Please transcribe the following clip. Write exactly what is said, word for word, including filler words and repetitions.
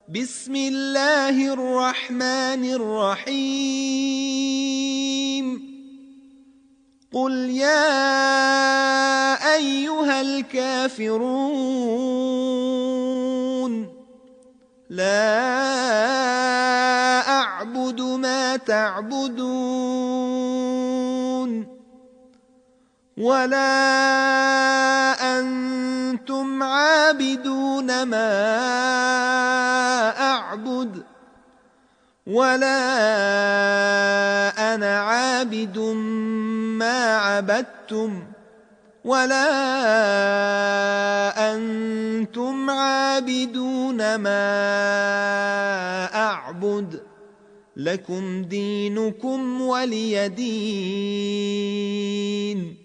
بسم الله الرحمن الرحيم قل يا أيها الكافرون لا أعبد ما تعبدون ولا أنتم عابدون ما أعبد ولا أنا عابد ما عبدتم ولا أنتم عابدون ما أعبد لكم دينكم ولي دين.